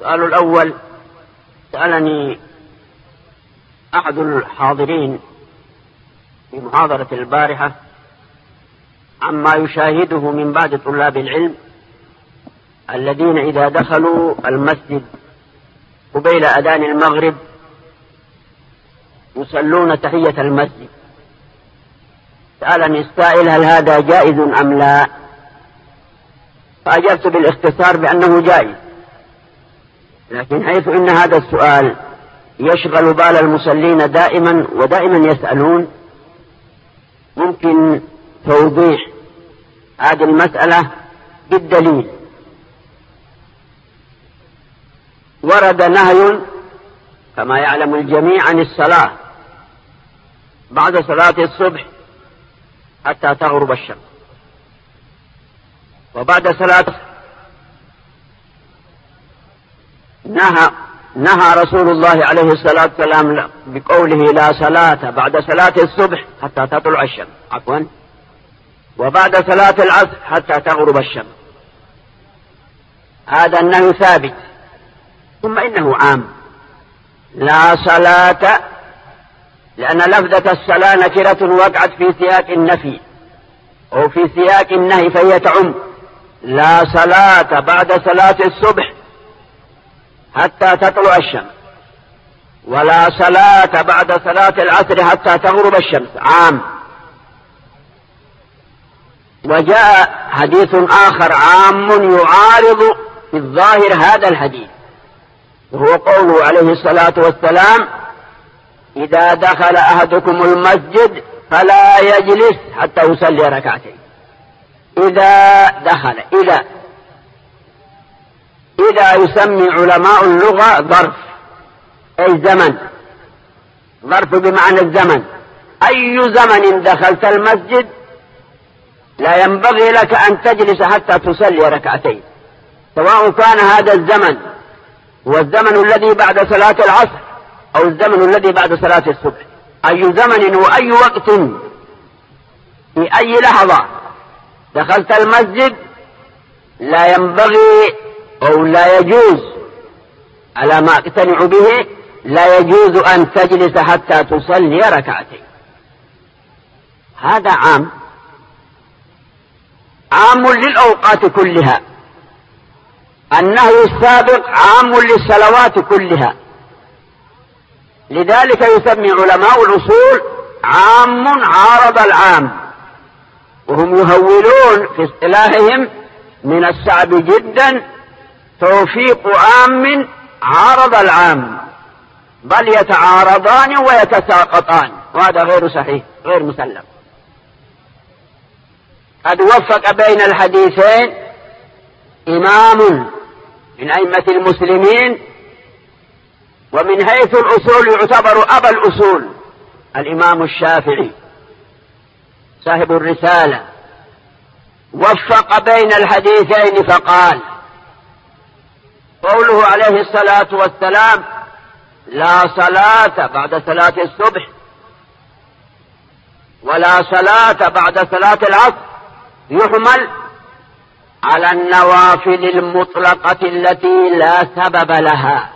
السؤال الأول: سألني أحد الحاضرين في محاضرة البارحة عما يشاهده من بعض طلاب العلم الذين إذا دخلوا المسجد قبيل أذان المغرب يصلون تحية المسجد. سألني السائل: هل هذا جائز أم لا؟ فأجبت بالاختصار بأنه جائز، لكن حيث إن هذا السؤال يشغل بال المصلين دائما ودائما يسألون، ممكن توضيح هذه المسألة بالدليل. ورد نهي كما يعلم الجميع عن الصلاة بعد صلاة الصبح حتى تغرب الشمس، وبعد صلاة نهى رسول الله عليه الصلاة والسلام بقوله: لا صلاة بعد صلاة الصبح حتى تطلع الشمس، وبعد صلاة العصر حتى تغرب الشمس. هذا النهي ثابت. ثم إنه عام، لا صلاة، لأن لفظة الصلاة نكرة وقعت في سياق النفي أو في سياق النهي، فهي تعم: لا صلاة بعد صلاة الصبح حتى تطلع الشمس، ولا صلاة بعد صلاة العصر حتى تغرب الشمس، عام. وجاء حديث آخر عام يعارض في الظاهر هذا الحديث، وهو قوله عليه الصلاة والسلام: إذا دخل أحدكم المسجد فلا يجلس حتى يصلي ركعتين. إذا دخل، إذا يسمي علماء اللغة ظرف، أي زمن، ظرف بمعنى الزمن. أي زمن دخلت المسجد لا ينبغي لك أن تجلس حتى تصلي ركعتين، سواء كان هذا الزمن هو الزمن الذي بعد صلاة العصر أو الزمن الذي بعد صلاة الصبح. أي زمن وأي وقت في أي لحظة دخلت المسجد لا ينبغي أو لا يجوز، على ما اقتنع به، لا يجوز أن تجلس حتى تصلي ركعتين. هذا عام للأوقات كلها. النهي السابق عام للصلوات كلها. لذلك يسمي علماء الأصول عام عارض العام، وهم يهولون في اصطلاحهم: من الصعب جدا توفيق عام عارض العام، بل يتعارضان ويتساقطان، وهذا غير صحيح، غير مسلم. قد وفق بين الحديثين إمام من أئمة المسلمين، ومن حيث الأصول يعتبر أبا الأصول، الإمام الشافعي صاحب الرسالة، وفق بين الحديثين فقال: قوله عليه الصلاة والسلام: لا صلاة بعد صلاة الصبح ولا صلاة بعد صلاة العصر، يحمل على النوافل المطلقة التي لا سبب لها،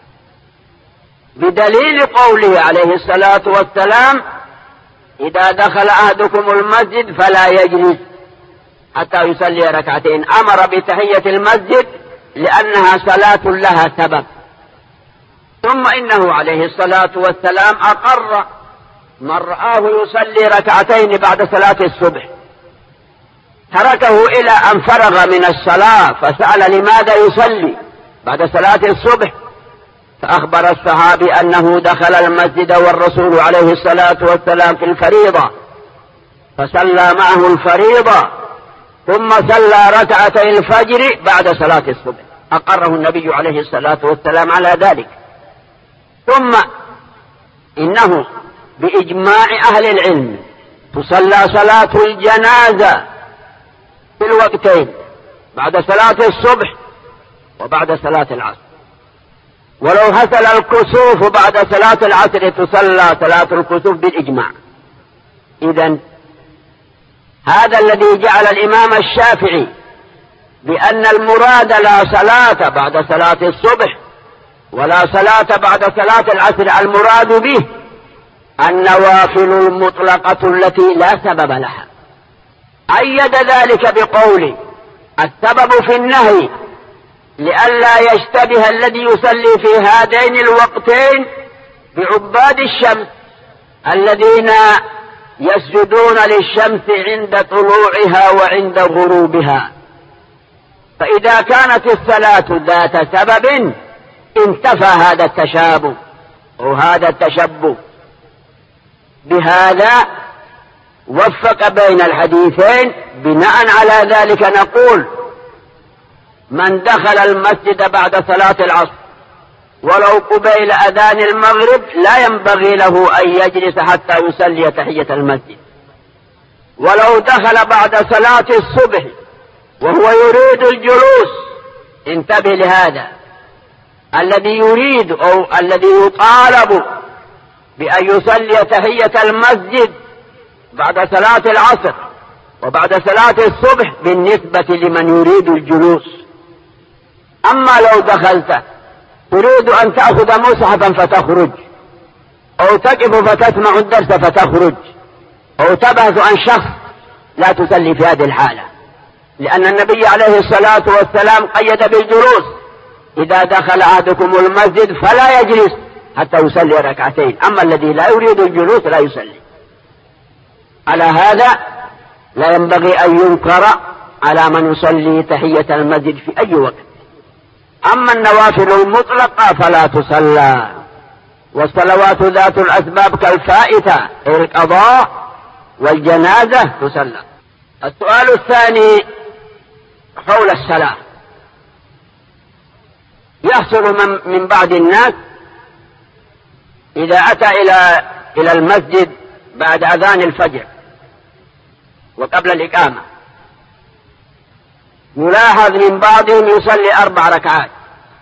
بدليل قوله عليه الصلاة والسلام: إذا دخل أحدكم المسجد فلا يجلس حتى يصلي ركعتين. أمر بتحية المسجد لأنها صلاة لها سبب. ثم إنه عليه الصلاة والسلام أقر من رآه يصلي ركعتين بعد صلاة الصبح، تركه إلى أن فرغ من الصلاة فسأل: لماذا يصلي بعد صلاة الصبح؟ فأخبر الصحابي أنه دخل المسجد والرسول عليه الصلاة والسلام في الفريضة، فصلى معه الفريضة، ثم صلى ركعتي الفجر بعد صلاة الصبح. أقره النبي عليه الصلاة والسلام على ذلك. ثم إنه بإجماع أهل العلم تصلى صلاة الجنازة في الوقتين، بعد صلاة الصبح وبعد صلاة العصر. ولو حصل الكسوف بعد صلاة العصر تصلى صلاة الكسوف بالإجماع. إذن هذا الذي جعل الإمام الشافعي بأن المراد لا صلاة بعد صلاة الصبح ولا صلاة بعد صلاة العصر، المراد به النوافل المطلقة التي لا سبب لها. أيد ذلك بقوله السبب في النهي لئلا يشتبه الذي يصلي في هذين الوقتين بعباد الشمس الذين يسجدون للشمس عند طلوعها وعند غروبها، فإذا كانت الصلاة ذات سبب انتفى هذا التشابه وهذا التشبه. بهذا وفق بين الحديثين. بناء على ذلك نقول من دخل المسجد بعد صلاة العصر ولو قبيل أذان المغرب لا ينبغي له أن يجلس حتى يصلي تحية المسجد، ولو دخل بعد صلاة الصبح وهو يريد الجلوس انتبه لهذا، الذي يريد أو الذي يطالب بأن يصلي تحية المسجد بعد صلاة العصر وبعد صلاة الصبح بالنسبة لمن يريد الجلوس. أما لو دخلت تريد أن تأخذ مصحفا فتخرج، أو تقف فتسمع الدرس فتخرج، أو تبحث عن شخص، لا تصلي في هذه الحالة، لأن النبي عليه الصلاة والسلام قيد بالجلوس: إذا دخل أحدكم المسجد فلا يجلس حتى يصلي ركعتين، أما الذي لا يريد الجلوس لا يصلي. على هذا لا ينبغي أن ينكر على من يصلي تحية المسجد في أي وقت. أما النوافل المطلقة فلا تصلى، والصلوات ذات الأسباب كالفائتة القضاء والجنازة تصلى. السؤال الثاني حول الصلاة. يحصل من بعض الناس إذا أتى إلى المسجد بعد أذان الفجر وقبل الإقامة، يلاحظ من بعضهم يصلي 4 ركعات،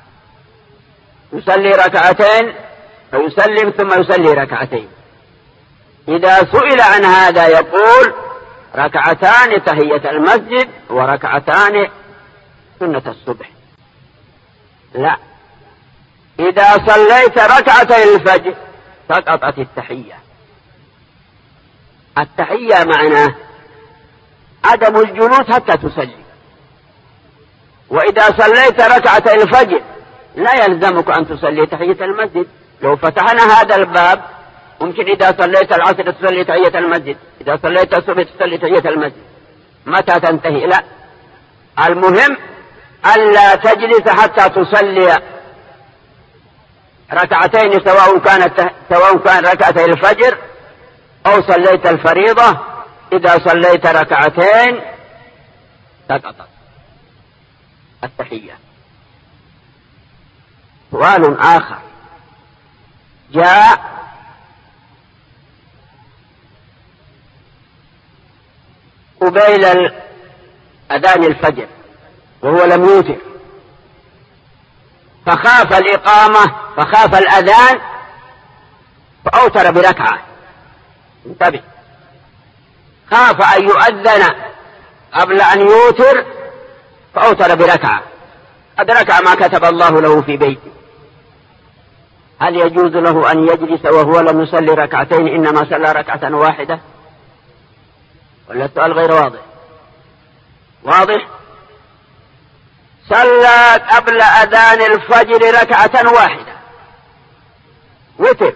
يصلي ركعتين فيسلم ثم يصلي ركعتين. إذا سئل عن هذا يقول: ركعتان تحية المسجد وركعتان سنة الصبح. لا، إذا صليت ركعتي الفجر سقطت التحية. التحية معناه عدم الجلوس حتى تصلي. وإذا صليت ركعتي الفجر لا يلزمك أن تصلي تحية المسجد. لو فتحنا هذا الباب ممكن إذا صليت العصر تصلي تحية المسجد، إذا صليت الصبح تصلي تحية المسجد. متى تنتهي؟ لا، المهم ألا تجلس حتى تصلي ركعتين، سواء كان ركعتي الفجر أو صليت الفريضة. إذا صليت ركعتين سقطت التحية. سؤال آخر جاء: قبيل أذان الفجر وهو لم يوتر، فخاف الإقامة فخاف الأذان فأوتر بركعة. انتبه، خاف أن يؤذن قبل أن يوتر فأوتر بركعة، أدرك ما كتب الله له في بيته. هل يجوز له أن يجلس وهو لم يصلي ركعتين إنما صلى ركعة واحدة؟ ولا السؤال غير واضح؟ واضح. صلى قبل أذان الفجر ركعة واحدة وتر،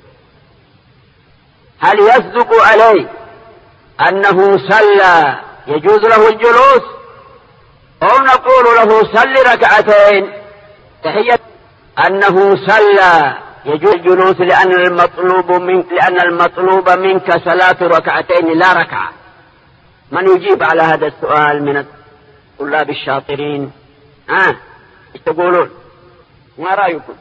هل يصدق عليه أنه صلى يجوز له الجلوس، أو نقول له صل ركعتين تحية؟ أنه صلى يجوز الجلوس لأن المطلوب منك صلاة ركعتين لا ركعة. من يجيب على هذا السؤال من الطلاب الشاطرين؟ ايش تقولون؟ ما رأيكم؟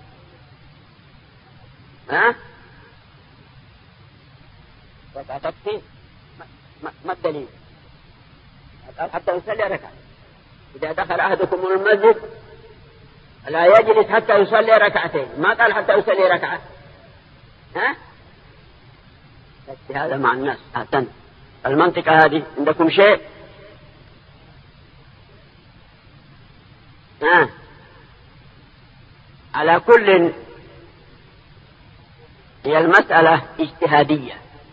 تكفي؟ ما الدليل؟ حتى يصلي ركعة. إذا دخل أحدكم المسجد لا يجلس حتى يصلي ركعتين، ما قال حتى يصلي ركعة. هذا مع الناس. أحسنت. المنطقة هذه عندكم شيء؟ على كل هي المسألة اجتهادية.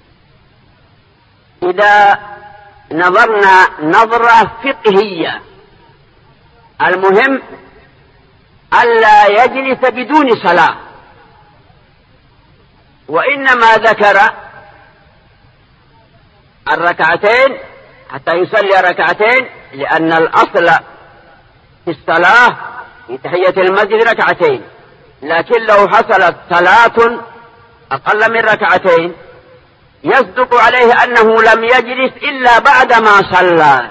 إذا نظرنا نظرة فقهية المهم ألا يجلس بدون صلاة، وإنما ذكر الركعتين حتى يصلي ركعتين، لأن الأصل في الصلاة في تحية المسجد ركعتين، لكن لو حصلت صلاة أقل من ركعتين يصدق عليه أنه لم يجلس إلا بعدما صلى،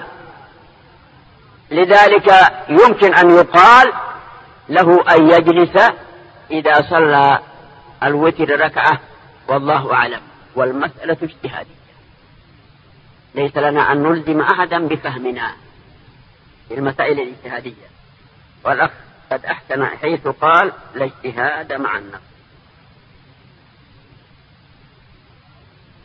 لذلك يمكن أن يقال له أن يجلس إذا صلى الوتر ركعة، والله أعلم. والمسألة اجتهادية، ليس لنا أن نلزم أحدا بفهمنا في المسائل الاجتهادية. والأخ قد أحسن حيث قال لا اجتهاد مع النقص.